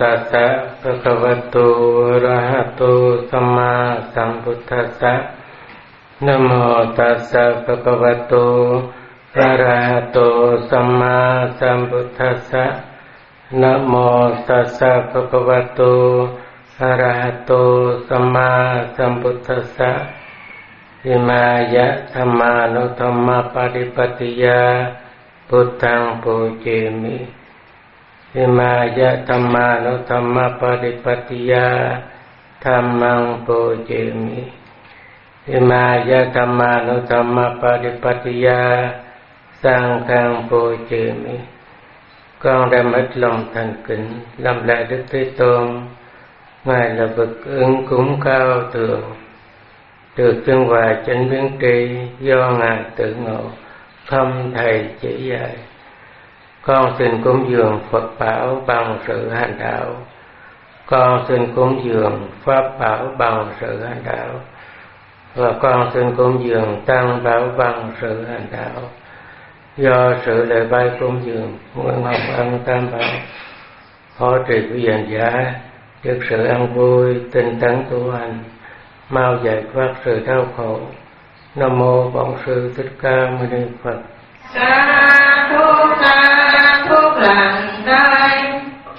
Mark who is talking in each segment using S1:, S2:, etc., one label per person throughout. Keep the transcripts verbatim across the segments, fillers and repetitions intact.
S1: ตัสสะภะคะวะโตอะระหะโตสัมมาสัมพุทธัสสะนะโมตัสสะภะคะวะโตอะระหะโตสัมมาสัมพุทธัสสะนะโมตัสสะภะคะวะโตอะระหะโตสัมมาสัมพุทธัสสะอิมายะธัมมานุธัมมปฏิปติยาพุทธังปูเจมิอิมายะธัมมานุธัมมปฏิปติยาธัมมังปูเจมิอิมายะธัมมานุธัมมปฏิปติยาสังฆังปูเจมิcon đem hết lòng thành kính làm lại Đức Thế Tôn. Ngài là bậc ứng cúng cao thượng, được chân hòa chánh biến tri do Ngài tự ngộ không thầy chỉ dạy. Con xin cúng dường Phật bảo bằng sự hành đạo. Con xin cúng dường Pháp bảo bằng sự hành đạo. Và con xin cúng dường Tăng bảo bằng sự hành đạo. Do sự lễ bái cúng dường nguyện hồng ân tam bảo hộ trì quý hành giả được sự an vui tinh tấn tu hành mau giải thoát sự đau khổ. Nam mô Bổn Sư Thích Ca Mâu Ni Phật.
S2: Sa thúc sa thúc lành thay.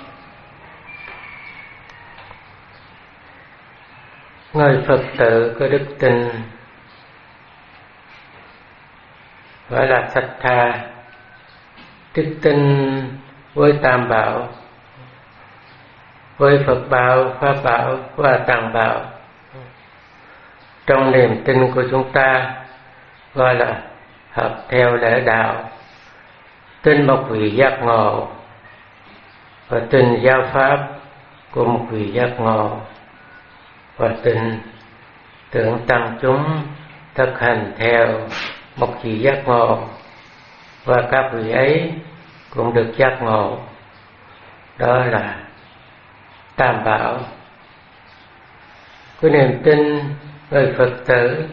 S1: Người Phật tử có đức tin gọi là thật thà, đức tin với Tam Bảo, với Phật bảo, Pháp bảo và Tăng bảo. Trong niềm tin của chúng ta gọi là hợp theo lẽ đạo, tin một vị giác ngộ và tin giáo pháp của một vị giác ngộ, và tin tưởng tăng chúng thực hành theo một vị giác ngộ và các vị ấy cũng được giác ngộ. Đó là Tam bảo. Cái niềm tin người Phật tử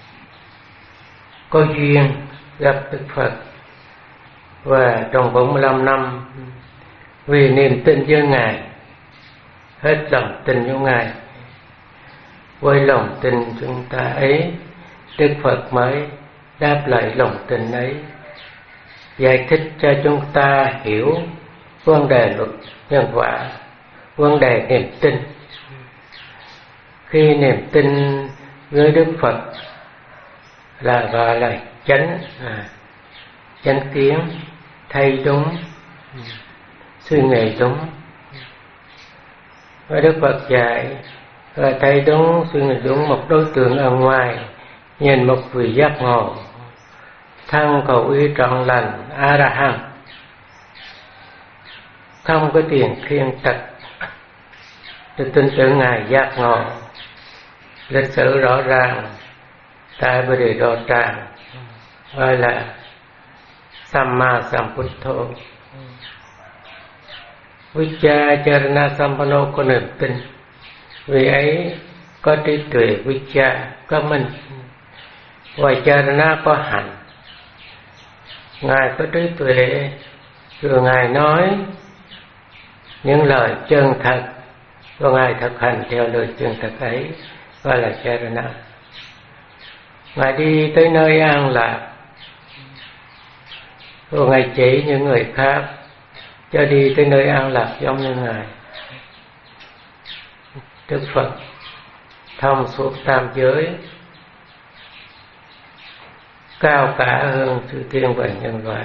S1: có duyên gặp Đức Phật, và trong bốn mươi lăm năm vì niềm tin với Ngài, hết lòng tin với Ngài, với lòng tin chúng ta ấy, Đức Phật mới đáp lại lòng tin ấy, giải thích cho chúng ta hiểu vấn đề luật nhân quả, vấn đề niềm tin. Khi niềm tin với Đức Phật là gọi là chánh à, chánh kiến, thấy đúng, suy nghĩ đúng. Và Đức Phật dạy và thấy đúng, suy nghĩ đúng một đối tượng ở ngoài, nhìn một vị giác ngộ, thân khẩu ý trọn lành A La Hán, không có tiền khiên tật, tôi tin tưởng Ngài giác ngộ. Lịch sử rõ ràng tại Bồ Đề Đô Tràng gọi là Samma Sambuddho. Vichya Charana Sampanno có niềm tin, vì ấy có trí tuệ Vichya, có minh, và Charana có hạnh. Ngài có trí tuệ, rồi Ngài nói những lời chân thật, và Ngài thực hành theo lời chân thật ấy, gọi là Charana. Ngài đi tới nơi an lạc, rồi Ngài chỉ những người khác cho đi tới nơi an lạc giống như Ngài. Đức Phật thông suốt tam giới, cao cả hơn chư thiên và nhân loại.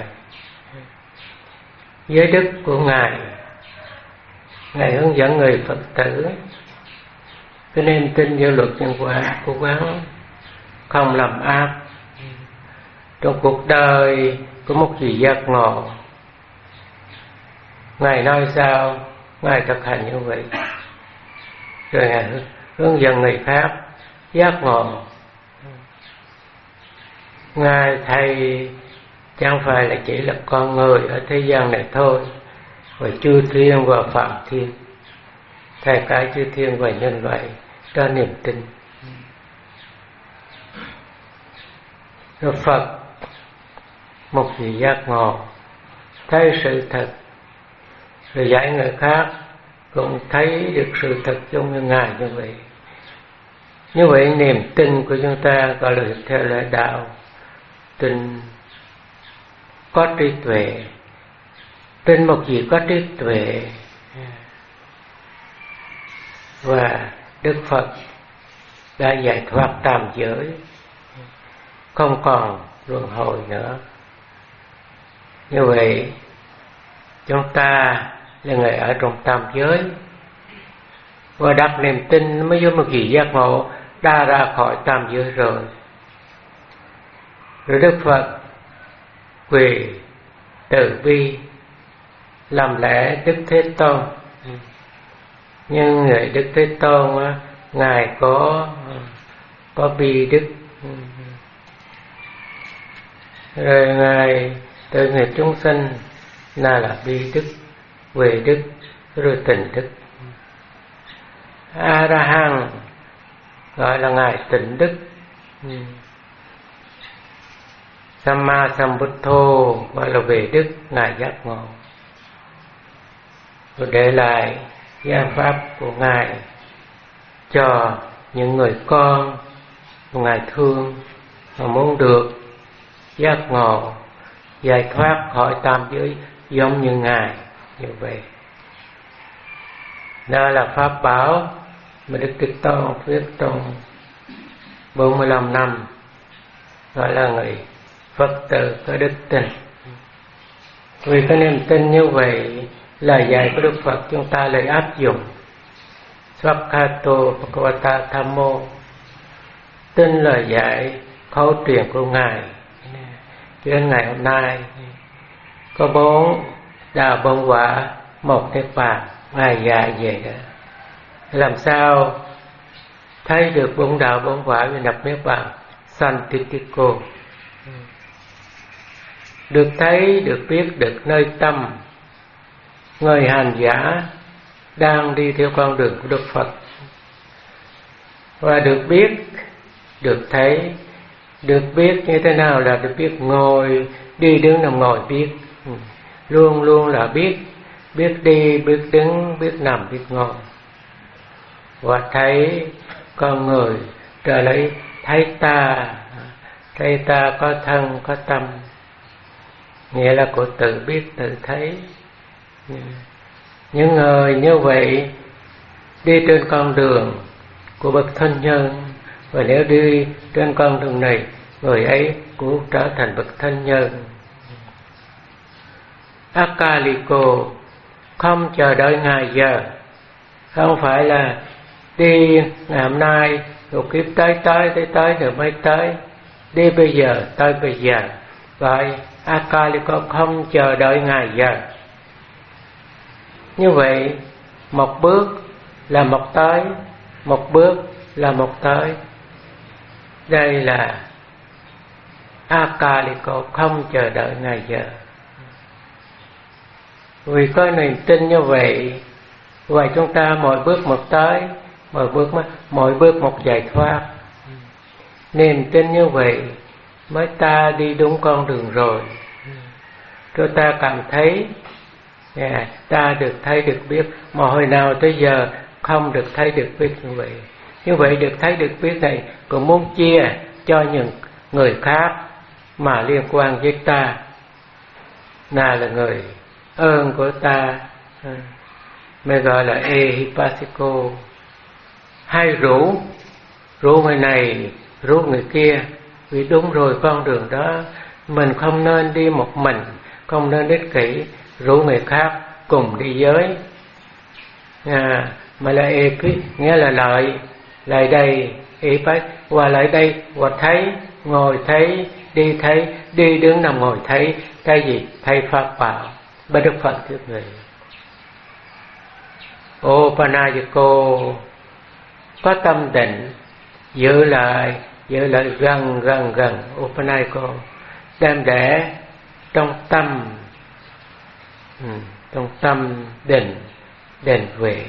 S1: Giới đức của Ngài, Ngài hướng dẫn người Phật tử cái niềm tin vào luật nhân quả, cố gắng không làm ác trong cuộc đời của một vị giác ngộ. Ngài nói sao, Ngài thực hành như vậy, rồi Ngài hướng dẫn người khác giác ngộ. Ngài Thầy chẳng phải là chỉ là con người ở thế gian này thôi, và chư thiên và phạm thiên, Thầy cả chư thiên và nhân loại đó niềm tin. Rồi Phật một vị giác ngộ, thấy sự thật, rồi dạy người khác cũng thấy được sự thật giống như Ngài như vậy. Như vậy niềm tin của chúng ta gọi là theo lời đạo, tin có trí tuệ, tin một gì có trí tuệ. Và Đức Phật đã giải thoát tam giới, không còn luân hồi nữa. Như vậy chúng ta là người ở trong tam giới, và đặt niềm tin mới vô một gì giác ngộ đã ra khỏi tam giới rồi. Rồi Đức Phật quỳ từ bi làm lẽ Đức Thế Tôn. Nhưng người Đức Thế Tôn á, Ngài có có bi đức, rồi Ngài từ nghiệp chúng sinh là là bi đức, về đức, rồi tình đức. A La Hán gọi là Ngài tịnh đức. Samma Sambuddho gọi là về đức, Ngài giác ngộ. Rồi để lại gia pháp của Ngài cho những người con của Ngài thương mà muốn được giác ngộ, giải thoát khỏi tam giới giống như Ngài như vậy. Đó là pháp bảo mà Đức Thế Tôn viết trong bốn mươi lăm năm, gọi là người Phật tử có đức tin. Vì cái niềm tin như vậy, lời dạy của Đức Phật chúng ta lại áp dụng. Svakhato Bhagavata Thammo, tin lời dạy khẩu truyền của Ngài. Cho đến ngày hôm nay có bốn đạo bốn quả, một niết bàn, Ngài dạy vậy đó. Làm sao thấy được bốn đạo bốn quả về nhập niết bàn? Santitiko, được thấy, được biết, được nơi tâm người hành giả đang đi theo con đường của Đức Phật, và được biết, được thấy, được biết như thế nào là được biết ngồi, đi đứng nằm ngồi biết, luôn luôn là biết, biết đi, biết đứng, biết nằm, biết ngồi, và thấy con người trở lại thấy ta, thấy ta có thân có tâm, nghĩa là của tự biết tự thấy. Những người như vậy đi trên con đường của bậc thân nhân, và nếu đi trên con đường này, người ấy cũng trở thành bậc thân nhân. Akaliko, không chờ đợi ngày giờ, không phải là đi ngày hôm nay rồi kiếp tới tới tới tới rồi mới tới, đi bây giờ tới bây giờ. Vậy Akaliko không chờ đợi ngày giờ. Như vậy một bước là một tới, một bước là một tới. Đây là Akaliko, không chờ đợi ngày giờ. Vì có niềm tin như vậy, và chúng ta mỗi bước một tới, mỗi bước mỗi bước một giải thoát. Niềm tin như vậy mới ta đi đúng con đường rồi. Chúng ta cảm thấy yeah, ta được thấy được biết, mà hồi nào tới giờ không được thấy được biết như vậy. Như vậy được thấy được biết này cũng muốn chia cho những người khác mà liên quan với ta, là là người ơn của ta, mới gọi là ehipasiko. Hay rủ rủ người này, rủ người kia, vì đúng rồi con đường đó mình không nên đi một mình, không nên ích kỷ, rủ người khác cùng đi với. À, mà là epi, nghĩa là lợi, lại đây, epi, và lại đây, và thấy, ngồi thấy, đi thấy, đi đứng nằm ngồi thấy, cái gì? Thấy pháp bảo. Bà Đức Phật thuyết người. Opanayiko, có tâm định, giữ lại, giữ lại gần gần gần. Opanayiko, đem để trong tâm, ừ, trong tâm định, định về.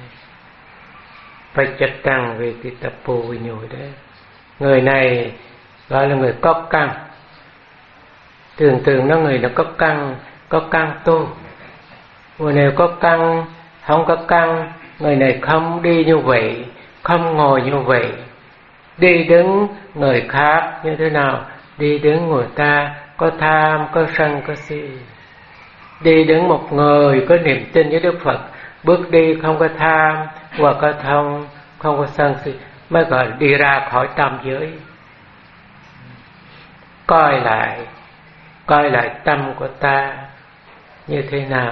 S1: Phải chất tăng về cái tập bồ với nhồi đấy. Người này gọi là người có căn. Thường thường nó người nó có căn, có căn tu. Người này có căn không có căn, người này không đi như vậy, không ngồi như vậy. Đi đứng người khác như thế nào? Đi đứng người ta có tham, có sân, có si. Đi đứng một người có niềm tin với Đức Phật, bước đi không có tham và có thông, không có sân si, mới gọi là đi ra khỏi tam giới. Coi lại, coi lại tâm của ta như thế nào.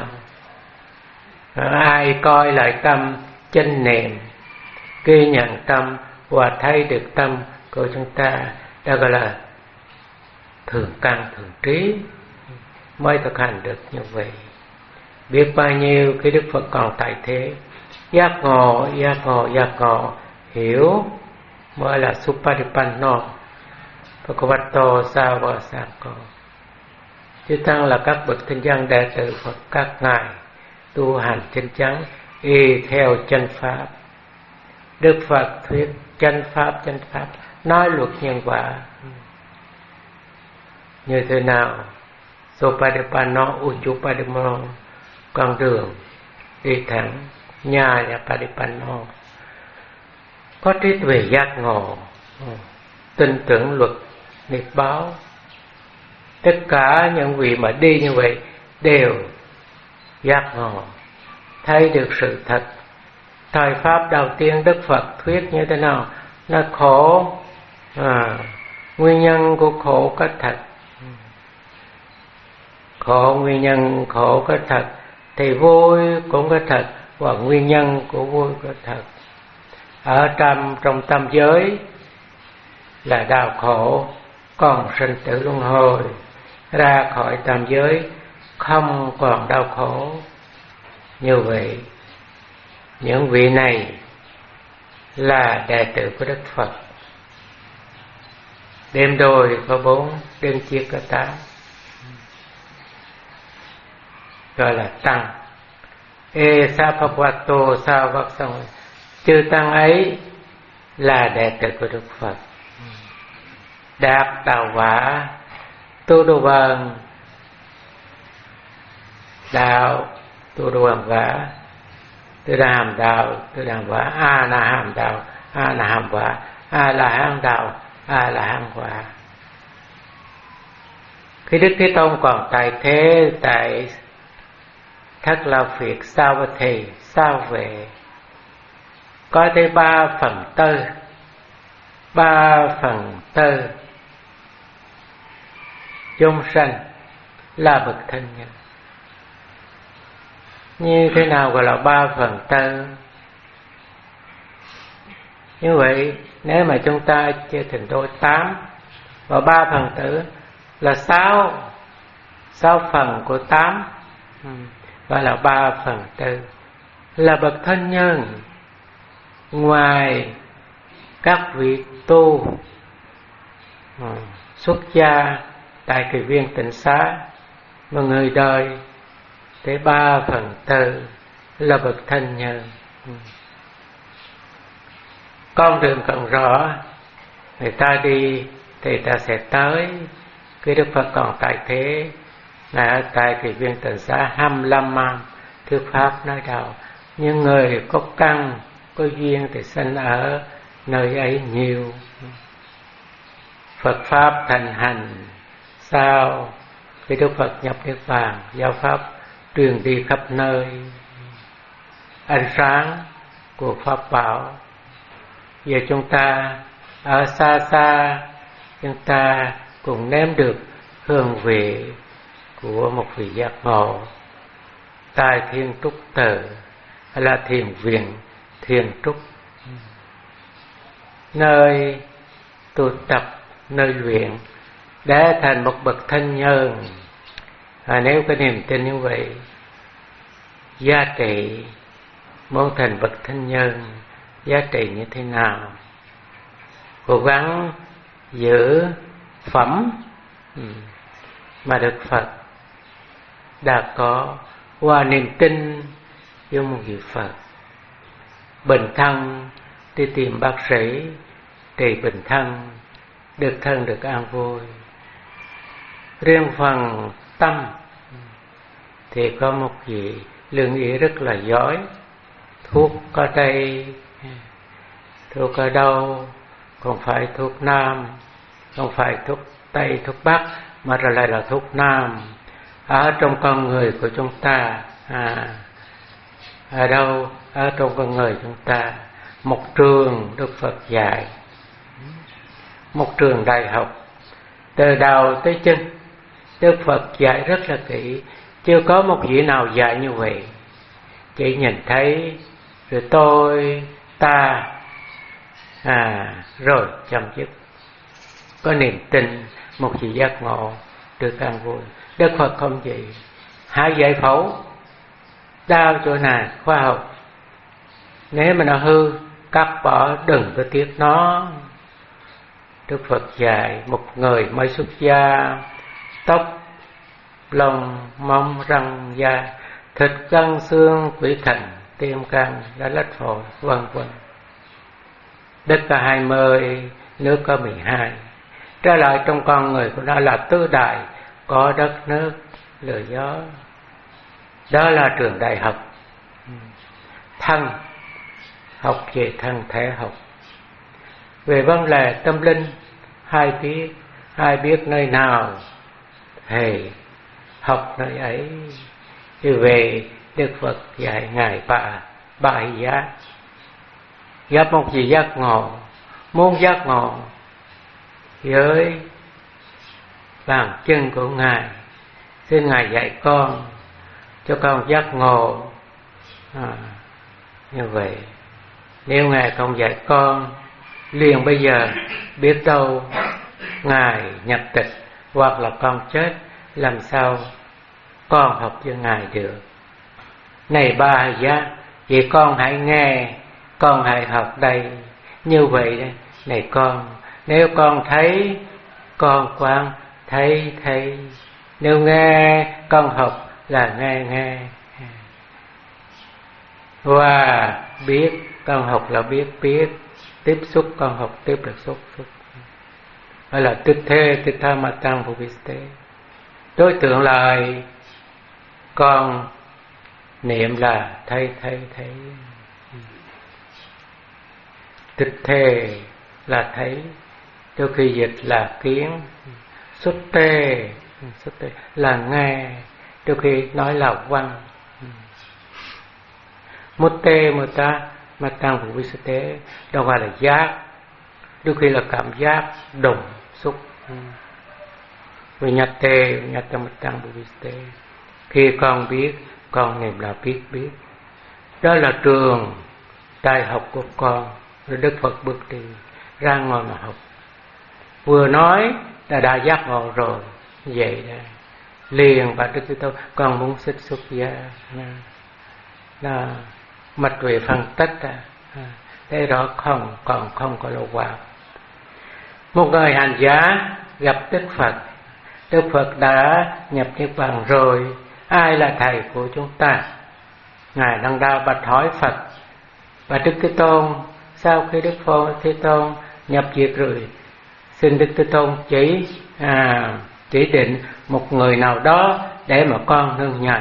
S1: Ai coi lại tâm chánh niệm, ghi nhận tâm và thấy được tâm của chúng ta, đó gọi là thường căn thường trí, mới thực hành được như vậy. Biết bao nhiêu khi Đức Phật còn tại thế, giác ngộ, giác ngộ, giác ngộ, hiểu mới là Supadipanno, Bhagavato Savasako. Chư Tăng là các bậc thanh văn đệ tử Phật, các ngài tu hành chân chánh, y theo chân pháp. Đức Phật thuyết chân pháp, chân pháp, nói luật nhân quả. Như thế nào? Supadipanno, Uchupadimano, con đường đi thẳng, nhà là Padipanno. Có trí tuệ giác ngộ, tin tưởng luật nghiệp báo. Tất cả những vị mà đi như vậy đều giác ngộ, thấy được sự thật. Thời pháp đầu tiên Đức Phật thuyết như thế nào? Nó khổ, à, nguyên nhân của khổ có thật. Khổ, nguyên nhân khổ có thật, thì vui cũng có thật, và nguyên nhân của vui có thật. Ở trong, trong tam giới là đau khổ, còn sinh tử luân hồi. Ra khỏi tam giới không còn đau khổ. Như vậy, những vị này là đệ tử của Đức Phật. Đêm đôi có bốn, đêm chia có tám, gọi là tăng. Ê sa Bhagavato sa vắc song, chư tăng ấy là đệ tử của Đức Phật, đạt đạo quả tu đồ bằng đạo, tu đồ bằng quả, tư đà hàm đạo, tư đà hàm quả, a na hàm đạo, a na hàm quả, a la hán đạo, a la hán quả. Khi Đức Thế Tôn còn tại thế, tại Thất La Phiệt sao thì sao về, có tới ba phần tư, ba phần tư chúng sanh là bậc thanh nhân. Như thế nào gọi là ba phần tư? Như vậy nếu mà chúng ta chia thành đôi tám, và ba phần tử là sáu, sáu phần của tám, gọi là ba phần tư, là bậc thân nhân. Ngoài các vị tu xuất gia tại kỳ viên tịnh xá mà người đời, tới ba phần tư là bậc thân nhân. Con đường còn rõ, người ta đi thì ta sẽ tới. Khi Đức Phật còn tại thế, Ngài ở tại kỳ viên tịnh xá hai mươi lăm năm thuyết pháp nói đạo. Nhưng người có căn, có duyên thì sinh ở nơi ấy nhiều. Phật pháp thành hành sau khi Đức Phật nhập niết bàn, giáo pháp truyền đi khắp nơi. Ánh sáng của pháp bảo, giờ chúng ta ở xa xa, chúng ta cũng nếm được hương vị của một vị giác ngộ tại Thiên Trúc Tự, hay là thiền viện Thiên Trúc, nơi tu tập, nơi luyện để thành một bậc thanh nhân. À, nếu có niềm tin như vậy, giá trị muốn thành bậc thanh nhân, giá trị như thế nào? Cố gắng giữ phẩm mà Đức Phật đã có, qua niềm tin với một vị Phật. Bệnh thân đi tìm bác sĩ, trị bệnh thân, được thân được an vui. Riêng phần tâm thì có một vị lương ý rất là giỏi, thuốc ở đây, thuốc ở đâu, không phải thuốc Nam, không phải thuốc Tây, thuốc Bắc, mà rồi lại là thuốc Nam ở trong con người của chúng ta. À, ở đâu? Ở trong con người chúng ta. Một trường Đức Phật dạy, một trường đại học, từ đầu tới chân Đức Phật dạy rất là kỹ, chưa có một vị nào dạy như vậy. Chỉ nhìn thấy rồi tôi, ta, à, rồi chấm dứt. Có niềm tin, một sự giác ngộ, được an vui. Đức Phật không vậy. Hãy giải phẫu, đau chỗ nào, khoa học. Nếu mà nó hư, cắt bỏ, đừng có tiếc nó. Đức Phật dạy một người mới xuất gia, tóc, lông, móng, răng, da, thịt, gân, xương, tủy thành, tim, gan, đã lách phổi, vân vân. Đất có hai mươi, nước có mười hai. Trở lại trong con người của nó là tứ đại, có đất, nước, lửa, gió. Đó là trường đại học. Thân, học về thân thể học. Về vấn đề tâm linh, hai biết, hai biết nơi nào thì học nơi ấy. Thì về Đức Phật dạy Ngài ba bài giác. Giác một gì giác ngộ, muốn giác ngộ với bàn chân của Ngài, xin Ngài dạy con, cho con giác ngộ. À, như vậy, nếu Ngài không dạy con liền bây giờ, biết đâu Ngài nhập tịch hoặc là con chết, làm sao con học với Ngài được. Này ba giác, vậy con hãy nghe, con hãy học đây. Như vậy đấy, này con, nếu con thấy, con quán, thấy thấy. Nếu nghe, con học là nghe nghe. Và biết, con học là biết biết. Tiếp xúc, con học tiếp là xúc xúc. Đó là tích thế, tích tha mà tăng vô vi tế. Đối tượng là con niệm là thấy thấy thấy. Tích thế là thấy, đôi khi dịch là kiến. Xuất tê, xuất tê là nghe, đôi khi nói là văn. Một tê một ta mà tăng vô vi tế, đâu phải là giác, đôi khi là cảm giác đồng xúc. Vì nhật tê, nhật tê mà tăng vô vi tế, khi con biết, con niệm là biết biết. Đó là trường đại học của con. Rồi Đức Phật bước đi ra ngoài mà học. Vừa nói là đã giác ngộ rồi. Vậy đó, liền và Đức Thế Tôn, con muốn xích xuất gia. Là mạch về phân tích à. Thế đó không, còn không có lộ quả. Một người hành giả gặp Đức Phật, Đức Phật đã nhập Niết Bàn rồi. Ai là thầy của chúng ta? Ngài Đăng Đa bạch hỏi Phật. Và Đức Thế Tôn, sau khi Đức Phật Thế Tôn nhập diệt rồi, xin Đức Thế Tôn chỉ à, chỉ định một người nào đó để mà con nương nhờ.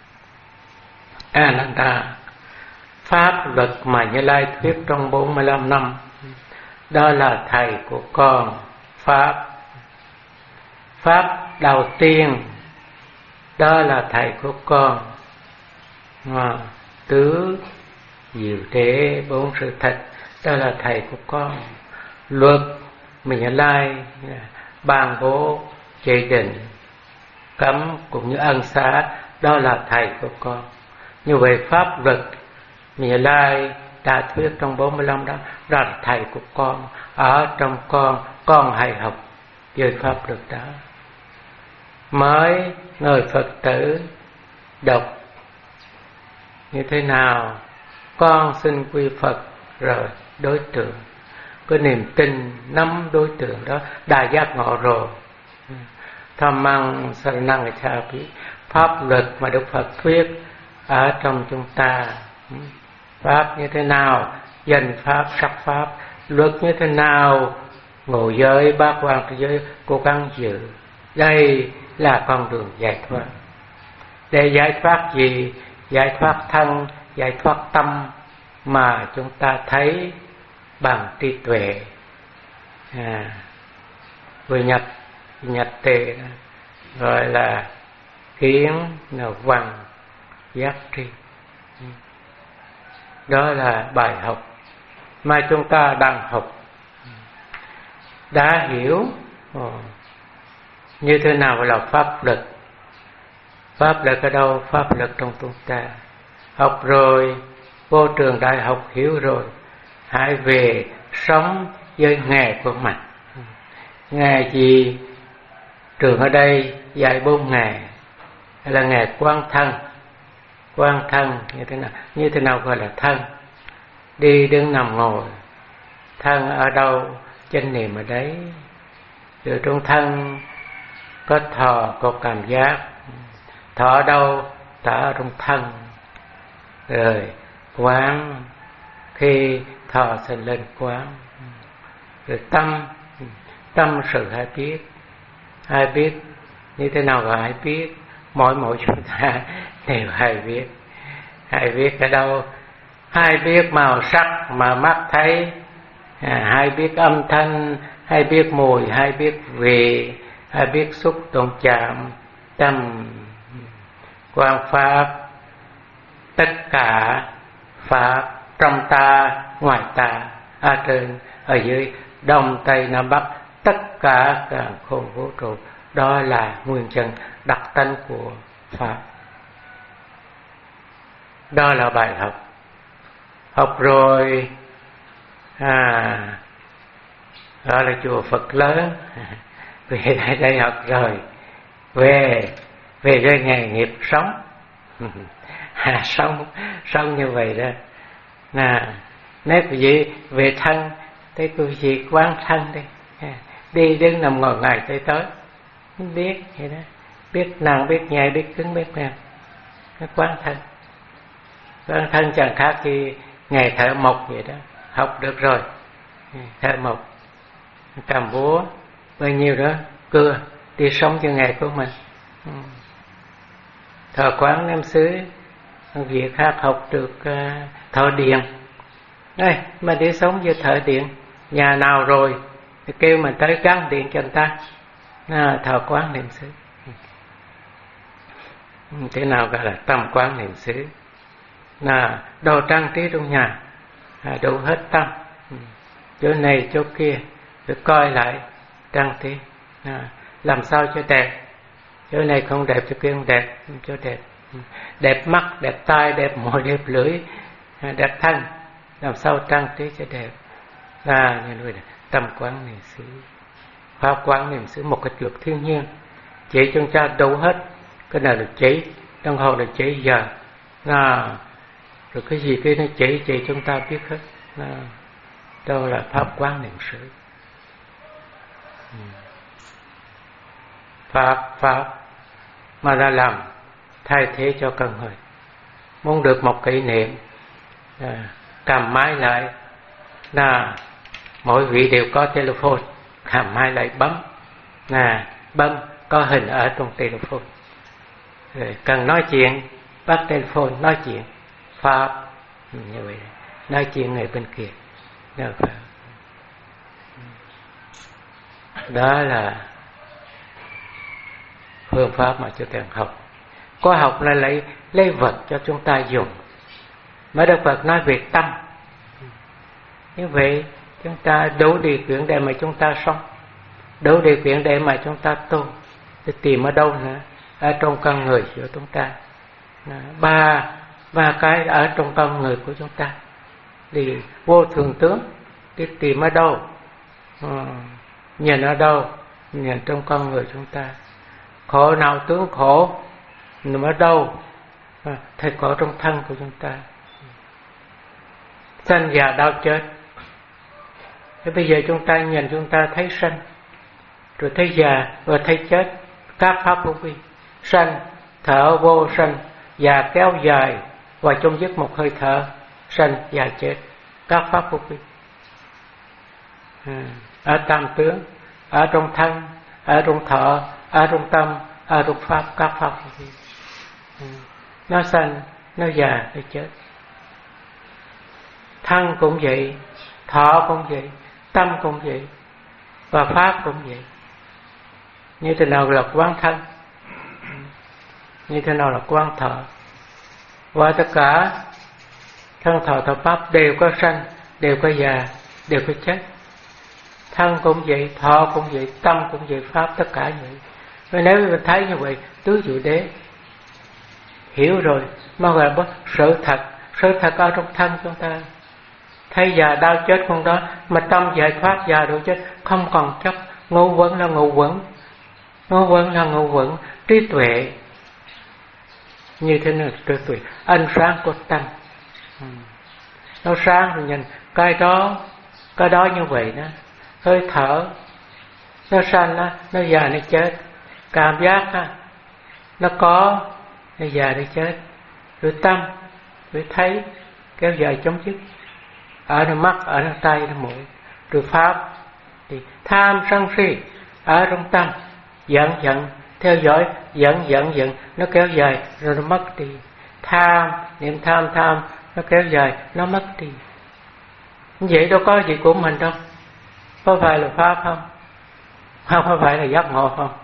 S1: A Nan Đa, pháp luật mà Như Lai thuyết trong bốn mươi lăm năm, đó là thầy của con. Pháp Pháp đầu tiên, đó là thầy của con. À, tứ diệu đế bốn sự thật, đó là thầy của con. Luật mà Như Lai ban bố chỉ định cấm cũng như ân xá, đó là thầy của con. Như vậy pháp luật Như Lai đã thuyết trong bốn mươi lăm đó, đó là thầy của con. Ở trong con, con hãy học về pháp luật đó. Mới người Phật tử đọc như thế nào, con xin quy Phật rồi đối tượng, có niềm tin nắm đối tượng đó đã giác ngộ rồi. Tham măng saranang gacchami, pháp luật mà Đức Phật thuyết ở trong chúng ta. Pháp như thế nào, danh pháp, sắc pháp, luật như thế nào, ngộ giới, bát quan thế giới, cố gắng giữ. Đây là con đường giải thoát. Để giải thoát gì? Giải thoát thân, giải thoát tâm, mà chúng ta thấy bằng trí tuệ. À, vừa nhập nhập tệ gọi là kiến là văn giác tri. Đó là bài học mà chúng ta đang học. Đã hiểu oh, như thế nào là pháp lực. Pháp lực ở đâu? Pháp lực trong chúng ta. Học rồi, vô trường đại học hiểu rồi, hãy về sống với nghề của mình. Nghề gì? Trường ở đây dạy bốn nghề, là nghề quan thân. Quan thân như thế nào? Như thế nào gọi là thân? Đi đứng nằm ngồi, thân ở đâu? Chánh niệm ở đấy. Rồi trong thân có thọ, có cảm giác. Thọ ở đâu? Thọ ở trong thân. Rồi quán, khi thọ sinh lên quán. Rồi tâm, tâm sự hay biết. Hay biết như thế nào gọi hay biết? Mỗi mỗi chúng ta đều hay biết. Hay biết ở đâu? Hay biết màu sắc mà mắt thấy, à, hay biết âm thanh, hay biết mùi, hay biết vị, hay biết xúc động chạm. Tâm quan pháp, tất cả pháp trong ta, ngoài ta, ở trên, ở dưới, đông tây nam bắc, tất cả càn khôn vũ trụ. Đó là nguyên chân đặc tánh của pháp. Đó là bài học. Học rồi, à, đó là chùa Phật lớn. Về đây, đây học rồi, về về với nghề nghiệp sống. À, sống sống như vậy đó. Nè, nếu quý vị về thân, thế quý vị quán thân đi. À, đi đứng nằm ngồi ngày tới tới, biết vậy đó, biết nặng biết nhẹ, biết cứng biết mềm, nó quán thân. Quán thân chẳng khác gì ngày thợ mộc vậy đó. Học được rồi, thợ mộc cầm búa bao nhiêu đó cưa, đi sống cho ngày của mình. Thợ quán năm xứ việc khác học được uh, thợ điện. Đây mà đi sống với thợ điện, nhà nào rồi thì kêu mình tới gắn điện cho người ta. À, thợ quán niệm xứ. Thế nào gọi là tâm quán niệm xứ? Là đồ trang trí trong nhà, à, đủ hết tâm, chỗ này chỗ kia, rồi coi lại trang trí, à, làm sao cho đẹp. Chỗ này không đẹp, chỗ kia không đẹp, chỗ đẹp. Đẹp mắt, đẹp tai, đẹp môi, đẹp lưỡi, đẹp thân, làm sao trang trí cho đẹp. Là như vậy, tâm quán niệm xứ. Pháp quán niệm xứ một cái chuyện thiên nhiên, chỉ chúng ta đủ hết. Cái nào được chỉ, đồng hồ được chỉ giờ, à, rồi cái gì kia nó chỉ chỉ chúng ta biết hết. À, đó là pháp quán niệm xứ. Pháp pháp mà đã làm thay thế cho con người. Muốn được một kỷ niệm, à, cầm máy lại, là mỗi vị đều có telephone, cầm máy lại bấm, là bấm có hình ở trong telephone. Rồi cần nói chuyện, bắt telephone nói chuyện. Pháp như vậy, nói chuyện người bên kia. Đó là phương pháp mà chúng ta học. Có học là lấy lấy vật cho chúng ta dùng. Mà Đức Phật nói về tâm. Như vậy chúng ta đủ điều kiện để mà chúng ta sống, đủ điều kiện để mà chúng ta tu. Thì tìm ở đâu nữa? Ở trong con người của chúng ta. Ba ba cái ở trong con người của chúng ta. Thì vô thường tướng, thì tìm ở đâu? À, nhìn ở đâu? Nhìn trong con người chúng ta. Khổ nào tướng khổ nằm ở đâu? À, thì có trong thân của chúng ta. Sanh già đau chết. Thế bây giờ chúng ta nhìn chúng ta thấy sanh, rồi thấy già, rồi thấy chết. Các pháp vô vi, sanh, thở vô sanh, già kéo dài, và trong dứt một hơi thở, sanh, già, chết. Các pháp vô vi. À, ở tam tướng, ở trong thân, ở trong thọ, ở trong tâm, ở trong pháp, các pháp vô vi. À, nó sanh, nó già, nó chết. thân cũng vậy, thọ cũng vậy, tâm cũng vậy, và pháp cũng vậy. Như thế nào là quán thân, như thế nào là quán thọ. Và tất cả thân thọ thọ pháp đều có sanh, đều có già, đều có chết. Thân cũng vậy, thọ cũng vậy, tâm cũng vậy, pháp tất cả vậy. Và nếu mình thấy như vậy, tứ diệu đế hiểu rồi, mà gọi là sự thật. Sự thật ở trong thân chúng ta. Thấy già đau chết con đó, mà tâm giải thoát già đau chết, không còn chấp. Ngũ quẩn là ngũ quẩn, ngũ quẩn là ngũ quẩn, trí tuệ. Như thế nào trí tuệ? Ánh sáng của tâm. Ừ. Nó sáng rồi nhìn cái đó, cái đó như vậy đó. Hơi thở nó sanh đó, nó già nó chết. Cảm giác đó, nó có, nó già nó chết. Rồi tâm, rồi thấy kéo dài chấm dứt. Ở nó mắt, ở nó tay, nó mũi. Rồi pháp thì tham sân si ở trong tâm, giận giận theo dõi, giận giận giận, nó kéo dài rồi nó mất đi. Tham, niệm tham tham, nó kéo dài, nó mất đi. Vậy đâu có gì của mình đâu. Có phải là pháp không? Không, có phải là giác ngộ không?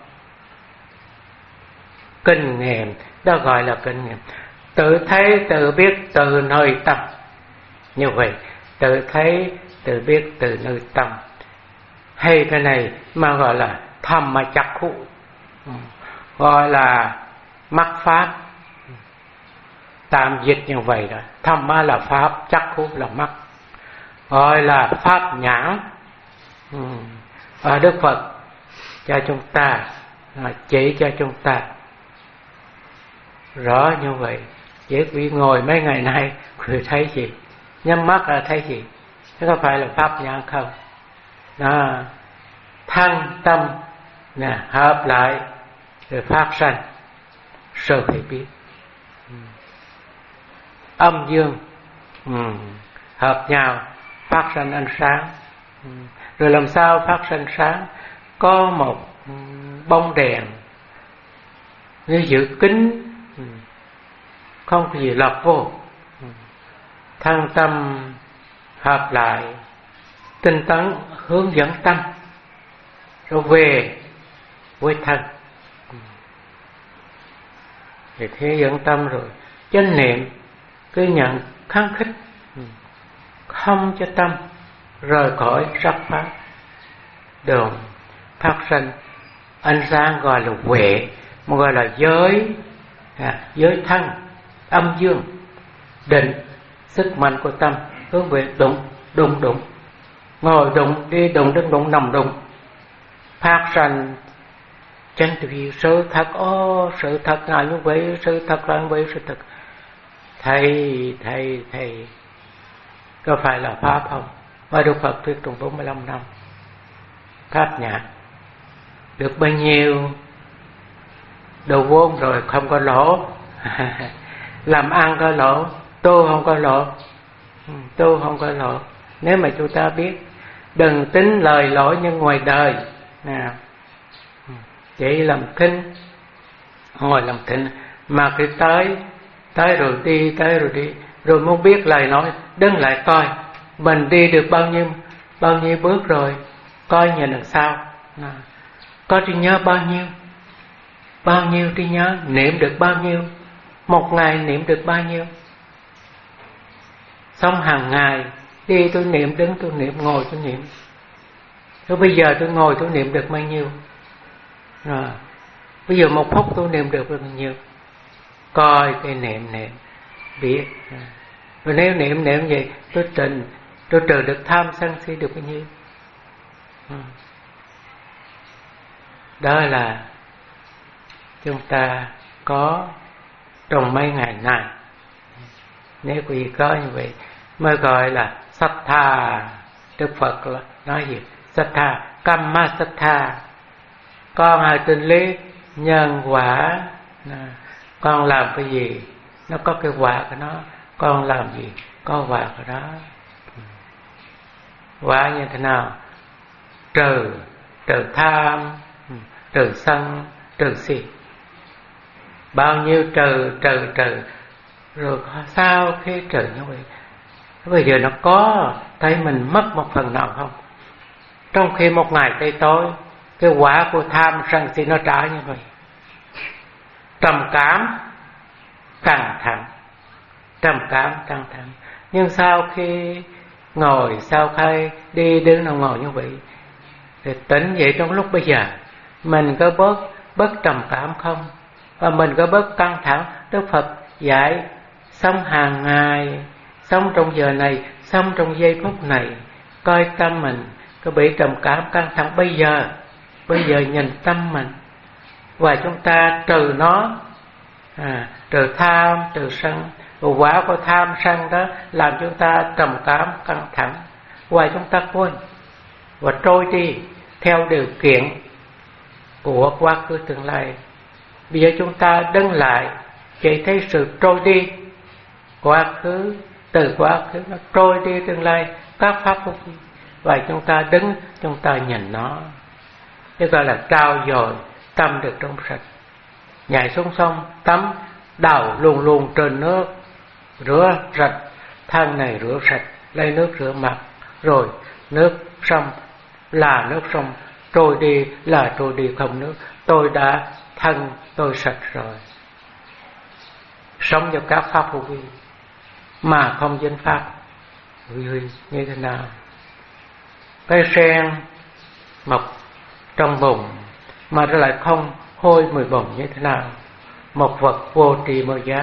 S1: Kinh nghiệm, đó gọi là kinh nghiệm. Tự thấy, tự biết, từ nơi tâm. Như vậy, tự thấy, tự biết, từ nơi tâm. Hay cái này mà gọi là thầm mà chắc khu, gọi là mắt pháp. Tạm dịch như vậy đó. Thầm mà là pháp, chắc khu là mắt, gọi là pháp nhãn. Ở Đức Phật cho chúng ta, chỉ cho chúng ta rõ như vậy. Chỉ vì ngồi mấy ngày nay người thấy gì, nhắm mắt là thấy gì, thế có phải là pháp nhãn không? Đó. Thân tâm nè, hợp lại rồi phát sanh sự hiểu biết. Ừ. Âm dương ừ. hợp nhau phát sanh ánh sáng. Ừ. Rồi làm sao phát sanh sáng? Có một bóng đèn như giữ kính, ừ. không có gì lọt vô. Ừ. Thân tâm hợp lại, tinh tấn hướng dẫn tâm rồi về với thân. Thì thế dẫn tâm rồi chánh niệm cứ nhận kháng khích, không cho tâm rời khỏi sắc pháp, đường phát sinh ánh sáng gọi là huệ, mà gọi là giới à, giới thân âm dương định. Sức mạnh của tâm hướng về đụng đụng đụng, ngồi đụng, đi đụng, đứng đụng, nằm đụng, phát sanh chân thực sự thật. Ô sự thật là như vậy, sự thật là như vậy, sự thật. Thầy thầy thầy có phải là pháp không? Và Đức Phật thuyết trong bốn mươi lăm năm pháp nhãn được bao nhiêu đầu vốn rồi, không có lỗ. Làm ăn có lỗ, tu không có lỗ, tu không có lỗ. Nếu mà chúng ta biết, đừng tính lời lỗi như ngoài đời à, chỉ làm thinh, ngồi làm thinh, mà cứ tới tới rồi đi, tới rồi đi, rồi muốn biết lời nói, đứng lại coi mình đi được bao nhiêu bao nhiêu bước rồi, coi nhìn đằng sau à, có trí nhớ bao nhiêu, bao nhiêu trí nhớ, niệm được bao nhiêu, một ngày niệm được bao nhiêu. Xong hàng ngày đi tôi niệm, đứng tôi niệm, ngồi tôi niệm. Rồi bây giờ tôi ngồi tôi niệm được bao nhiêu? Rồi bây giờ một phút tôi niệm được bao nhiêu? Coi cái niệm niệm biết. Rồi nếu niệm niệm vậy tôi trình, tôi trừ được tham sân si được bao nhiêu? Đó là chúng ta có trong mấy ngày này. Nếu quý vị có như vậy mới gọi là sát tha. Đức Phật là nói gì? Sát tha, kamma sát tha. Con hãy tin lý nhân quả. Con làm cái gì nó có cái quả của nó, con làm gì có quả của đó. Quả như thế nào? Trừ trừ tham, trừ sân, trừ si. Bao nhiêu trừ trừ trừ. Rồi sao khi trừ như vậy? bây giờ nó có thấy mình mất một phần nào không? Trong khi một ngày tới tối, cái quả của tham sân si nó trả như vậy. Trầm cảm, căng thẳng, trầm cảm, căng thẳng. Nhưng sau khi ngồi, sau khi đi đứng nào ngồi như vậy, thì tỉnh dậy trong lúc bây giờ, mình có bớt bớt trầm cảm không? Và mình có bớt căng thẳng? Đức Phật dạy sống hàng ngày, sống trong giờ này, sống trong giây phút này, coi tâm mình có bị trầm cảm căng thẳng bây giờ. Bây giờ nhìn tâm mình, và chúng ta trừ nó, à, trừ tham, trừ sân. Quả của tham sân đó làm chúng ta trầm cảm căng thẳng, và chúng ta quên và trôi đi theo điều kiện của quá khứ tương lai. Bây giờ chúng ta đứng lại, chỉ thấy sự trôi đi quá khứ, từ quá khứ nó trôi đi tương lai, các pháp phúc, và chúng ta đứng, chúng ta nhìn nó. Thế gọi là trao dồi tâm được trong sạch. Nhảy xuống sông tắm, đầu luôn luôn trên nước, rửa sạch thân này, rửa sạch, lấy nước rửa mặt, rồi nước sông là nước sông, trôi đi là trôi đi không nước. Tôi đã thân tôi sạch rồi. Sống cho các pháp hữu vi mà không dính pháp hữu vi như thế nào? Cái sen mọc trong bùn mà nó lại không hôi mùi bùn như thế nào? Một vật vô tri vô giác.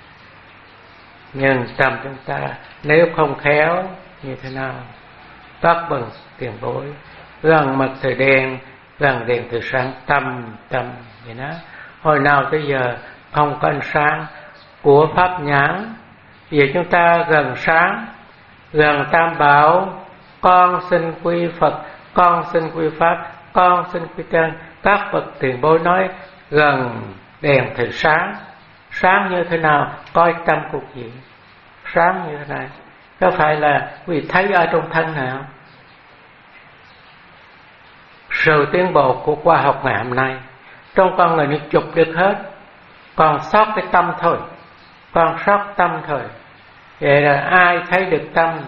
S1: Nhưng tâm chúng ta nếu không khéo như thế nào? Tất bằng tiền bối, gần mặt thời đen, gần đèn từ sáng, tâm tâm vậy đó. Hồi nào tới giờ không có ánh sáng của pháp nhãn, vì chúng ta gần sáng, gần tam bảo. Con xin quy Phật, con xin quy Pháp, con xin quy Chân. Các bậc tiền bối nói gần đèn thì sáng. Sáng như thế nào? Coi tâm cục diện. Sáng như thế này, có phải là vì thấy ở trong thân nào? Sự tiến bộ của khoa học ngày hôm nay, trong con người nó chụp được hết, còn sót cái tâm thôi, còn sót tâm thôi. Vậy là ai thấy được tâm?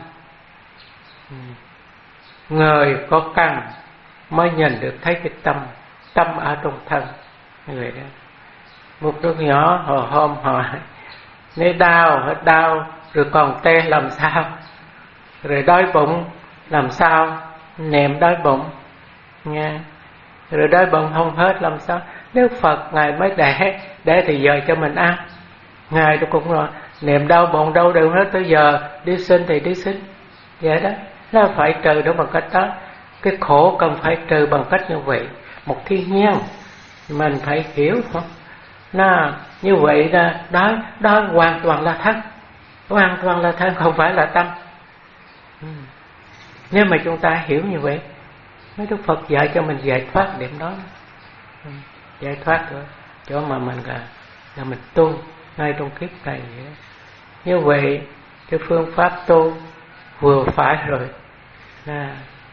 S1: Người có căn mới nhìn được thấy cái tâm, tâm ở trong thân. Như vậy đó. Một đứa nhỏ hồi hôm hỏi, nếu đau, hết đau, rồi còn tê làm sao? Rồi đói bụng làm sao? Niệm đói bụng nha. Rồi đói bụng không hết làm sao? Nếu Phật Ngài mới để để thì giờ cho mình ăn, Ngài tôi cũng rồi niệm đau bụng đâu đều hết, tới giờ đi sinh thì đi sinh. Vậy đó, nó phải trừ đó bằng cách đó. Cái khổ cần phải trừ bằng cách như vậy. Một thiên nhiên mình phải hiểu không? Nó như vậy là đó, đó hoàn toàn là thân, hoàn toàn là thân, không phải là tâm. Ừ. Nếu mà chúng ta hiểu như vậy, mấy Đức Phật dạy cho mình giải thoát điểm đó. Ừ. Giải thoát rồi, chỗ mà mình là, là mình tu ngay trong kiếp này vậy đó. Như vậy cái phương pháp tu vừa phải rồi. À,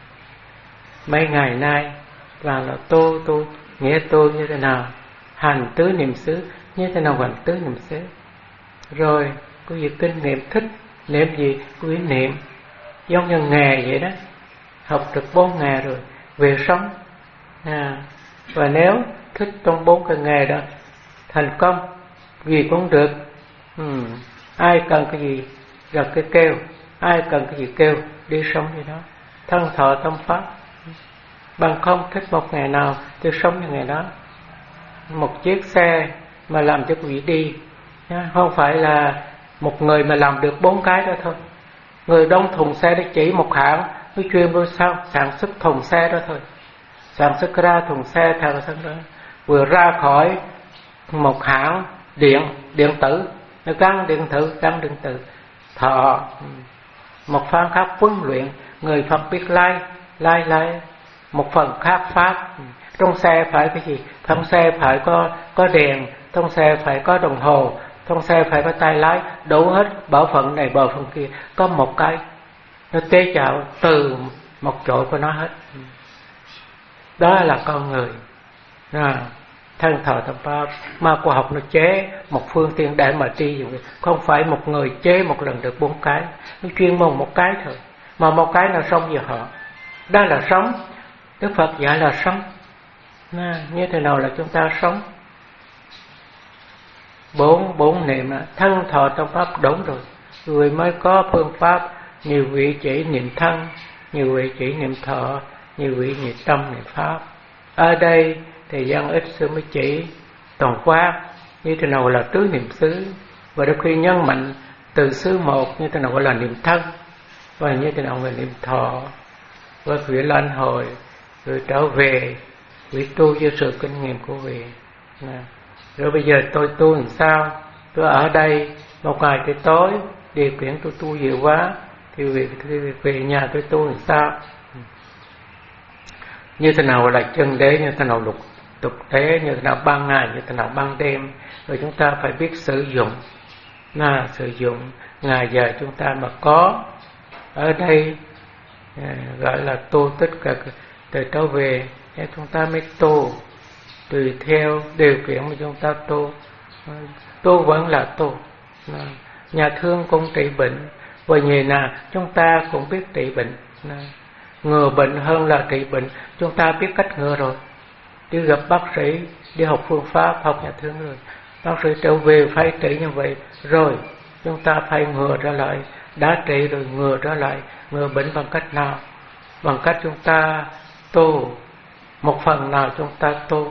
S1: mấy ngày nay và là tu tu nghĩa tu như thế nào, hành tứ niệm xứ như thế nào, hành tứ niệm xứ. Rồi quý vị kinh nghiệm thích niệm gì quý vị niệm, giống như nghề vậy đó, học được bốn nghề rồi về sống. À, và nếu thích trong bốn cái nghề đó thành công gì cũng được. Ừ. Ai cần cái gì rồi cái kêu, ai cần cái gì kêu, đi sống như đó, thân thọ tâm pháp. Bằng không thích một ngày nào tôi sống như ngày đó. Một chiếc xe mà làm cho quý vị đi, không phải là một người mà làm được bốn cái đó thôi. Người đông thùng xe để chỉ một hãng nó chuyên vô sao sản xuất thùng xe đó thôi, sản xuất ra thùng xe theo thân đó. Vừa ra khỏi một hãng điện điện tử, nó gắn điện tử gắn điện tử thọ một phần khác huấn luyện người Phật biết lái lái lái một phần khác pháp. Trong xe phải cái gì? Trong xe phải có có đèn, trong xe phải có đồng hồ, trong xe phải có tay lái, đủ hết bảo phận này bảo phận kia. Có một cái nó tế chạo từ một chỗ của nó hết. Đó là con người. À, thân thọ tâm pháp. Ma khoa học nó chế một phương tiện để mà đi, không phải một người chế một lần được bốn cái, nó chuyên môn một cái thôi, mà một cái là sống với họ. Đó là sống. Đức Phật dạy là sống. À, như thế nào là chúng ta sống? Bốn bốn niệm là thân thọ tâm pháp đúng rồi, người mới có phương pháp. Nhiều vị chỉ niệm thân, nhiều vị chỉ niệm thọ, nhiều vị niệm tâm niệm pháp. Ở đây thì dân ít sư mới chỉ toàn quát như thế nào là tứ niệm xứ, và đôi khi nhấn mạnh từ xứ một như thế nào gọi là niệm thân, và như thế nào là niệm thọ, và vị lên hồi rồi trở về vị tu với sự kinh nghiệm của vị. Rồi bây giờ tôi tu làm sao? Tôi ở đây một ngày tới tối điều kiện tôi tu nhiều quá thì về, về nhà tôi tu làm sao? Như thế nào là chân đế, như thế nào lục tục tế, như thế nào ban ngày, như thế nào ban đêm. Rồi chúng ta phải biết sử dụng, là sử dụng ngày giờ chúng ta mà có. Ở đây à, gọi là tu tất cả từ trở về để chúng ta mới tu, tùy theo điều kiện mà chúng ta tu. Tu vẫn là tu. Nhà thương cũng trị bệnh, và như nào chúng ta cũng biết trị bệnh. Ngừa bệnh hơn là trị bệnh. Chúng ta biết cách ngừa rồi, đi gặp bác sĩ, đi học phương pháp, học nhà thương rồi, bác sĩ trở về phải trị như vậy, rồi chúng ta phải ngừa trở lại. Đã trị rồi ngừa trở lại. Ngừa bệnh bằng cách nào? Bằng cách chúng ta tu. Một phần nào chúng ta tu.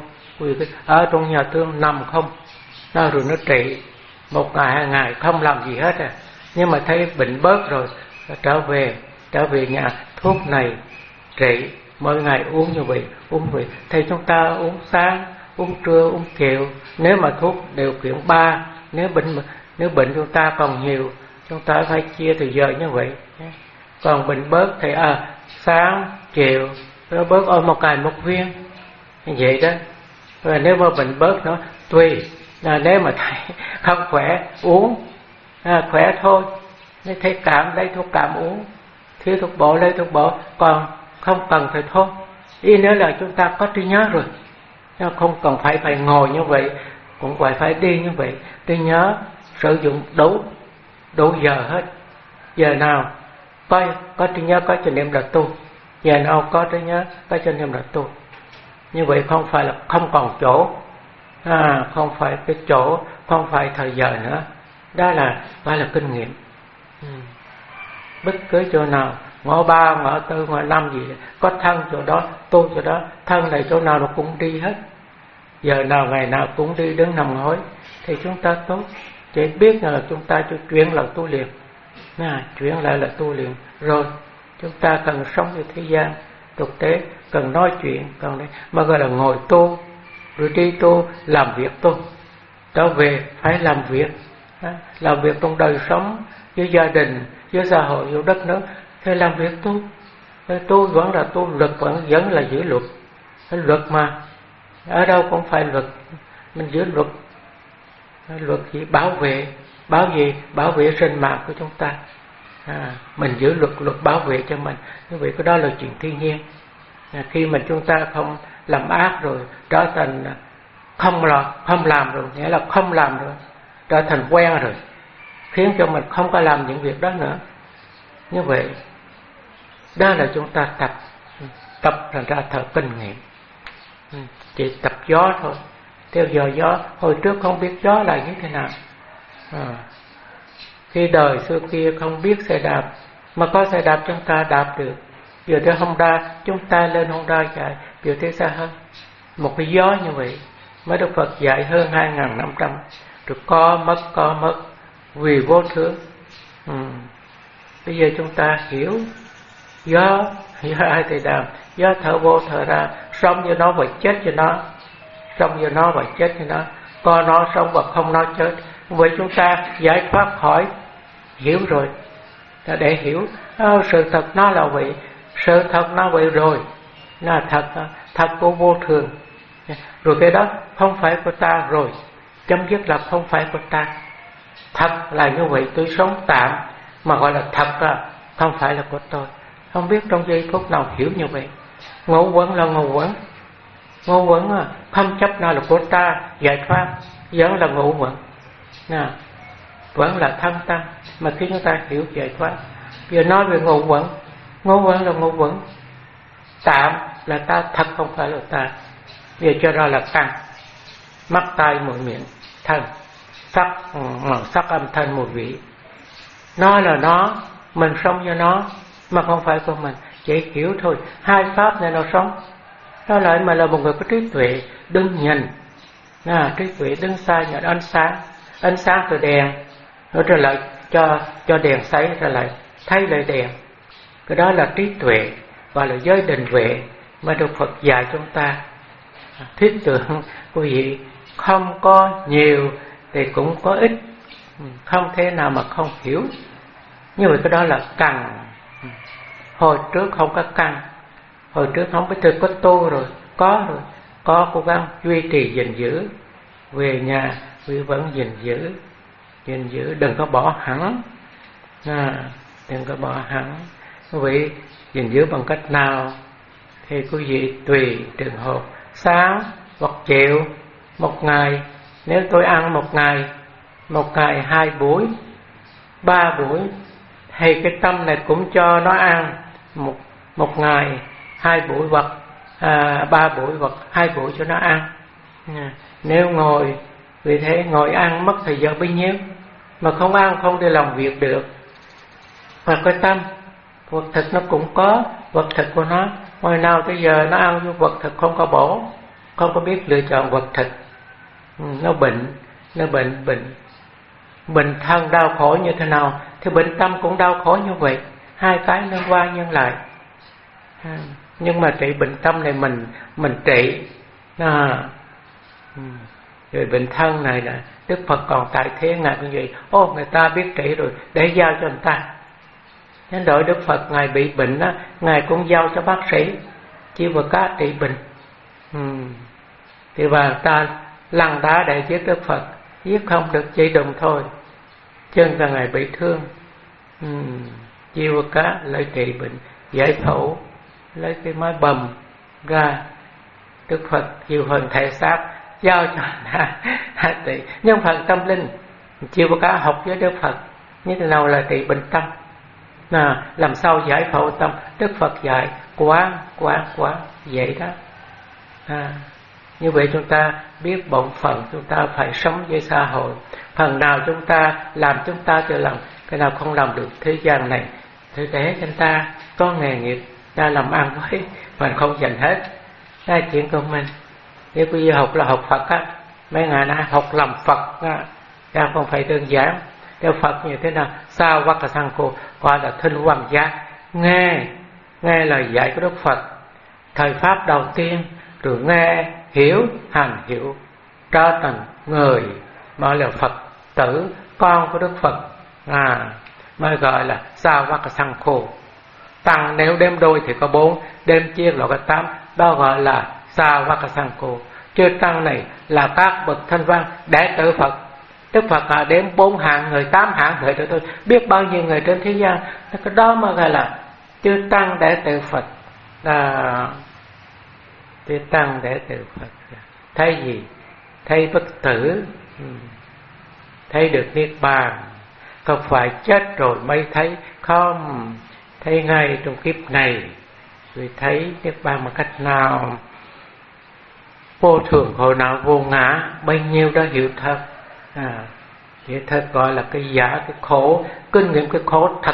S1: Ở trong nhà thương nằm không, nó rồi nó trị một ngày hai ngày không làm gì hết à, nhưng mà thấy bệnh bớt rồi trở về trở về nhà, thuốc này trị, mỗi ngày uống như vậy, uống vậy. Thì chúng ta uống sáng, uống trưa, uống chiều. Nếu mà thuốc điều kiện ba, nếu bệnh nếu bệnh chúng ta còn nhiều, chúng ta phải chia từ giờ như vậy. Còn bệnh bớt thì à sáng chiều nó bớt ở một ngày một viên như vậy đó. Và nếu mà bệnh bớt nó tùy, là nếu mà thấy không khỏe uống, à, khỏe thôi. Nếu thấy cảm lấy thuốc cảm uống, thiếu thuốc bổ lấy thuốc bổ, còn không cần thì thôi. Ý nữa là chúng ta có trí nhớ rồi, nó không cần phải phải ngồi như vậy, cũng phải phải đi như vậy. Trí nhớ sử dụng đủ đủ giờ hết. Giờ nào có có trí nhớ có chánh niệm là tu, giờ nào có trí nhớ có chánh niệm là tu. Như vậy không phải là không còn chỗ, à, không phải cái chỗ, không phải thời giờ nữa. Đó là phải là kinh nghiệm. Ừ. Bất cứ chỗ nào, ngõ ba, ngõ tư, ngõ năm gì, có thân chỗ đó, tu chỗ đó. Thân này chỗ nào nó cũng đi hết. Giờ nào ngày nào cũng đi đứng nằm ngồi, thì chúng ta tốt. Chỉ biết là chúng ta cho chuyển là tu luyện, à, chuyển lại là tu luyện. Rồi chúng ta cần sống như thế gian thực tế, cần nói chuyện, cần đấy, mà gọi là ngồi tu, rồi đi tu, làm việc tu. Trở về phải làm việc, à, làm việc trong đời sống, với gia đình, với xã hội, với đất nước, thì làm việc tu. Tu vẫn là tu, luật vẫn vẫn là giữ luật. Cái luật mà ở đâu cũng phải luật, mình giữ luật. Luật chỉ bảo vệ, bảo vệ, bảo vệ sinh mạng của chúng ta. À, mình giữ luật, luật bảo vệ cho mình. Như vậy cái đó là chuyện thiên nhiên. À, khi mà chúng ta không làm ác rồi, trở thành không làm, không làm rồi, nghĩa là không làm rồi, trở thành quen rồi, khiến cho mình không có làm những việc đó nữa. Như vậy, đó là chúng ta tập, tập thành ra thở kinh nghiệm. Chỉ tập gió thôi, theo giờ gió. Hồi trước không biết gió là như thế nào. À, khi đời xưa kia không biết xe đạp, mà có xe đạp chúng ta đạp được. Giờ tới Honda, chúng ta lên Honda chạy, giờ tới xa hơn. Một cái gió như vậy, mới Đức Phật dạy hơn hai nghìn năm trăm. Rồi có mất, có mất, vì vô thường. Ừ. Bây giờ chúng ta hiểu gió, hiểu ai thì đàm, gió thở vô thở ra, sống với nó và chết với nó, sống với nó và chết với nó, có nó sống và không nó chết. Vậy chúng ta giải thoát khỏi, hiểu rồi, để hiểu oh, sự thật nó là vậy, sự thật nó vậy rồi, là thật, thật của vô thường. Rồi cái đó không phải của ta rồi, chấm dứt là không phải của ta. Thật là như vậy, tôi sống tạm, mà gọi là thật là không phải là của tôi. Không biết trong giây phút nào hiểu như vậy. Ngũ quẩn là ngũ quẩn, Ngũ uẩn không chấp nó là của ta, giải thoát vẫn là ngũ uẩn, nè, vẫn là thân tâm. Mà khi chúng ta hiểu giải thoát, giờ nói về ngũ uẩn, ngũ uẩn là ngũ uẩn tạm, là ta, thật không phải là ta. Giờ cho ra là căn, mắt tai mũi miệng thân, sắc màu sắc âm thanh mùi vị. Nó là nó, mình sống cho nó, mà không phải của mình. Chỉ hiểu thôi, hai pháp này nó sống. Đó lại mà là một người có trí tuệ, đừng nhìn, à, trí tuệ đứng xa nhận ánh sáng, ánh sáng từ đèn, nó trở lại cho cho đèn sấy trở lại thấy lại đèn. Cái đó là trí tuệ, gọi là giới định huệ mà Đức Phật dạy chúng ta. Thiết tưởng quý vị không có nhiều thì cũng có ít, không thể nào mà không hiểu. Nhưng mà cái đó là cần. Hồi trước không có cần, hồi trước không biết tôi có tu rồi, có rồi, có cố gắng duy trì gìn giữ. Về nhà quý vẫn gìn giữ, gìn giữ, đừng có bỏ hẳn, à, đừng có bỏ hẳn. Quý vị gìn giữ bằng cách nào thì quý vị tùy trường hợp. Sáng hoặc chiều một ngày, nếu tôi ăn một ngày, một ngày hai buổi, ba buổi, thì cái tâm này cũng cho nó ăn một một ngày hai buổi hoặc à, ba buổi hoặc hai buổi cho nó ăn. À, nếu ngồi vì thế ngồi ăn mất thời giờ bấy nhiêu, mà không ăn không đi làm việc được. Và cái tâm vật thực nó cũng có vật thực của nó. Hồi nào tới giờ nó ăn vô vật thực không có bổ, không có biết lựa chọn vật thực. Ừ, nó bệnh, nó bệnh bệnh bệnh thân đau khổ như thế nào thì bệnh tâm cũng đau khổ như vậy. Hai cái nhân qua nhân lại. À, nhưng mà trị bệnh tâm này mình mình trị. À, ừ. Rồi bệnh thân này là Đức Phật còn tại thế Ngài cũng vậy. Ô, người ta biết trị rồi, để giao cho người ta. Nên đổi Đức Phật Ngài bị bệnh á, Ngài cũng giao cho bác sĩ chỉ vừa cá trị bệnh. Ừ. Thì bà ta lăn đá để giết Đức Phật, giết không được chỉ đụng thôi, chân là Ngài bị thương. Ừ. Chỉ vừa cá lấy trị bệnh, giải phẫu, lấy cái máy bầm ra. Đức Phật chịu phần thể xác giao cho hai tỷ. Nhưng phần tâm linh chịu vừa cá học với Đức Phật như thế nào là trị bệnh tâm. À, làm sao giải phẫu tâm, Đức Phật dạy quán quán quán vậy đó. À, như vậy chúng ta biết bổn phận chúng ta phải sống với xã hội. Phần nào chúng ta làm chúng ta tự làm, cái nào không làm được thế gian này thì để chúng ta có nghề nghiệp ta làm ăn với, mình không dành hết. Đó là chuyện của mình. Nếu quý vị học là học Phật á, mấy ngày nay học làm Phật á, ra không phải đơn giản. Theo Phật như thế nào? Sao Vắc Cả Sang Cô gọi là thinh hoàng giác, nghe nghe lời dạy của Đức Phật thời pháp đầu tiên, rồi nghe hiểu hành hiểu, trở thành người mới là Phật tử con của Đức Phật, à, mới gọi là Sao Vắc Cả Sang Cô. Tăng nếu đếm đôi thì có bốn, đếm chia là có tám, đó gọi là Sao Vắc Cả Sang Cô. Chư tăng này là các bậc thanh văn đệ tử Phật. Đức Phật à, đếm bốn hạng người, tám hạng người thôi, biết bao nhiêu người trên thế gian. Cái đó mà gọi là chư tăng đệ tử Phật. À, chư tăng đệ tử Phật. Thấy gì? Thấy bất tử, thấy được niết bàn. Không phải chết rồi mới thấy, không, thấy ngay trong kiếp này. Vì thấy niết bàn một cách nào vô thường hồi nào vô ngã, bấy nhiêu đó hiểu thật. À, vậy thật gọi là cái giả, cái khổ, kinh nghiệm cái khổ thật.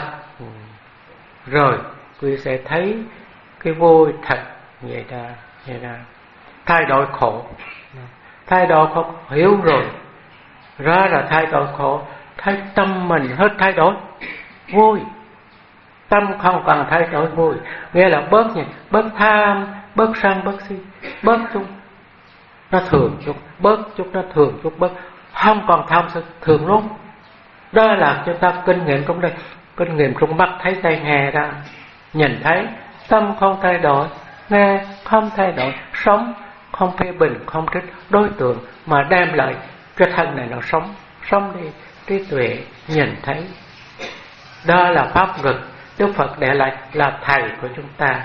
S1: Rồi quý sẽ thấy cái vui thật vậy đó, vậy đó. Thay đổi khổ, thay đổi khổ, hiểu rồi, ra là thay đổi khổ, thấy tâm mình hết thay đổi, vui. Tâm không cần thay đổi vui, nghĩa là bớt gì, bớt tham, bớt sân, bớt si, bớt chút, nó thường chút, bớt chút, nó thường chút, bớt. Không còn tham sự thường luôn. Đó là chúng ta kinh nghiệm trong đây, kinh nghiệm trong mắt thấy tay nghe ra, nhìn thấy tâm không thay đổi, nghe không thay đổi, sống không phê bình, không trích đối tượng, mà đem lại cái thân này nó sống, sống đi trí tuệ nhìn thấy. Đó là pháp luật Đức Phật để lại là thầy của chúng ta.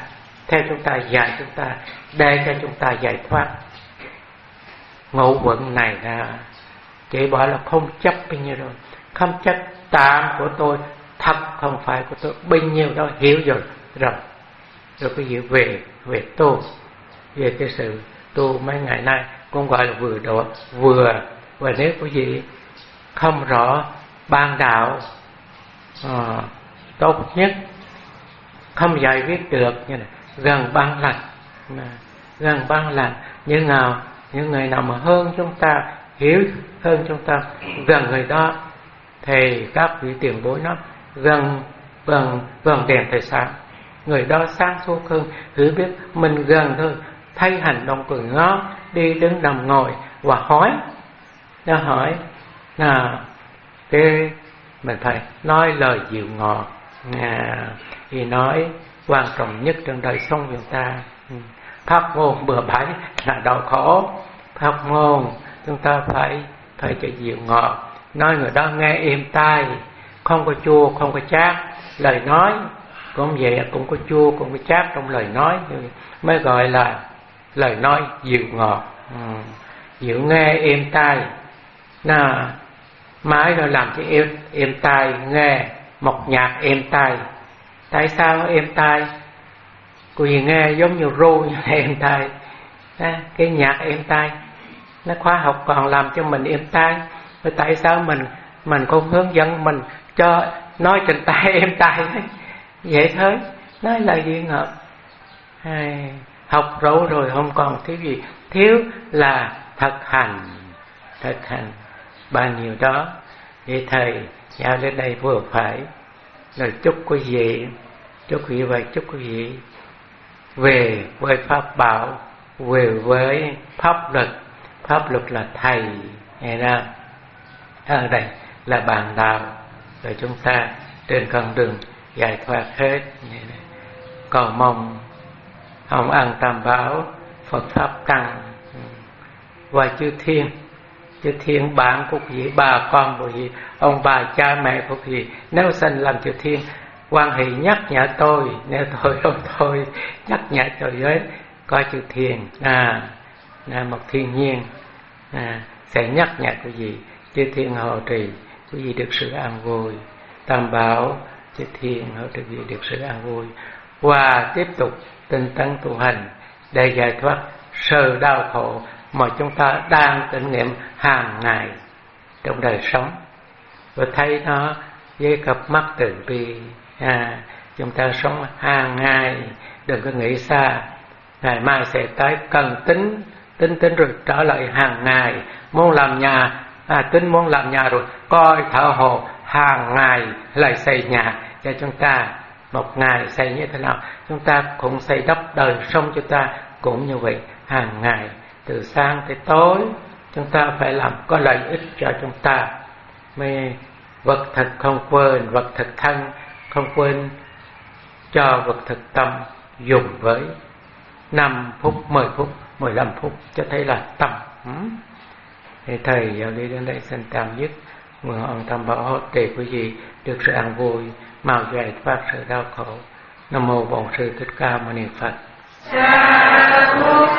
S1: theo chúng ta, dạy chúng ta, để cho chúng ta giải thoát. Ngũ uẩn này là chỉ bảo là không chấp bao nhiêu rồi, không chấp tạm của tôi, thật không phải của tôi, bao nhiêu đó hiểu rồi rồi rồi cái gì về về tu, về cái sự tu mấy ngày nay cũng gọi là vừa độ vừa. Và nếu có gì không rõ ban đạo à, tốt nhất không giải quyết được như này, gần ban lành, gần ban lành như nào, những người nào mà hơn chúng ta, hiểu hơn chúng ta, gần người đó thì các vị tiền bối nó gần gần gần đèn thời sáng, người đó sáng suốt hơn, hiểu biết mình gần hơn, thấy hành động của người đó, đi đứng nằm ngồi và hỏi, nó hỏi là cái mình phải nói lời dịu ngọt à, thì nói quan trọng nhất trong đời sống của chúng ta. Pháp ngôn bừa bãi là đau khổ, pháp ngôn chúng ta phải phải cho dịu ngọt, nói người đó nghe êm tai, không có chua không có chát, lời nói cũng vậy, cũng có chua cũng có chát trong lời nói, mới gọi là lời nói dịu ngọt, ừ. Dịu nghe êm tai, là mãi rồi làm cho êm êm tai, nghe một nhạc êm tai. Tại sao êm tai? Vì nghe giống như ru như êm tai, cái nhạc êm tai, nó khoa học còn làm cho mình êm tai. Rồi tại sao mình mình không hướng dẫn mình cho nói trên tai êm tai vậy thôi, nói lời dịu ngọt. Học rấu rồi không còn thiếu gì, thiếu là thực hành, thực hành bao nhiêu đó. Vậy thầy giao đến đây vừa phải, rồi chúc quý vị, chúc quý vị, chúc quý vị về với pháp bảo, về với pháp luật. Pháp luật là thầy, nghe ra ở đây là bàn đạo, rồi chúng ta trên con đường giải thoát hết. Còn mong ông ăn tam bảo, Phật pháp tăng và chư thiên, chư thiên bạn của quý vị, bà con của quý vị, ông bà cha mẹ của quý vị, nếu sinh làm chư thiên quan hệ nhắc nhở tôi, nếu tôi không thôi nhắc nhở tôi với có chư thiên à, là một thiên nhiên à, sẽ nhắc nhở quý vị, chư thiên hộ trì quý vị được sự an vui, tam bảo chư thiên hộ trì quý vị được sự an vui, và tiếp tục tinh tấn tu hành để giải thoát sự đau khổ mà chúng ta đang kinh nghiệm hàng ngày trong đời sống, và thấy nó với cặp mắt từ bi. À, chúng ta sống hàng ngày, đừng có nghĩ xa, ngày mai sẽ tới, cần tính tính tính rồi trở lại hàng ngày. Muốn làm nhà à, tính muốn làm nhà rồi coi thợ hồ hàng ngày lại xây nhà cho chúng ta, một ngày xây như thế nào chúng ta cũng xây đắp đời sống chúng ta cũng như vậy, hàng ngày từ sáng tới tối chúng ta phải làm có lợi ích cho chúng ta. Mới vật thực không quên, vật thực thân không quên, cho vật thực tâm dùng với năm phút, mười phút, mười lăm phút cho thấy là tâm. Thì thầy giáo lý đến đây xin tạm dứt, nguyện ông tam bảo hộ trì quý vị được sự an vui, mau giải thoát sự đau khổ. Nam mô Bổn Sư Thích Ca Mâu Ni Phật.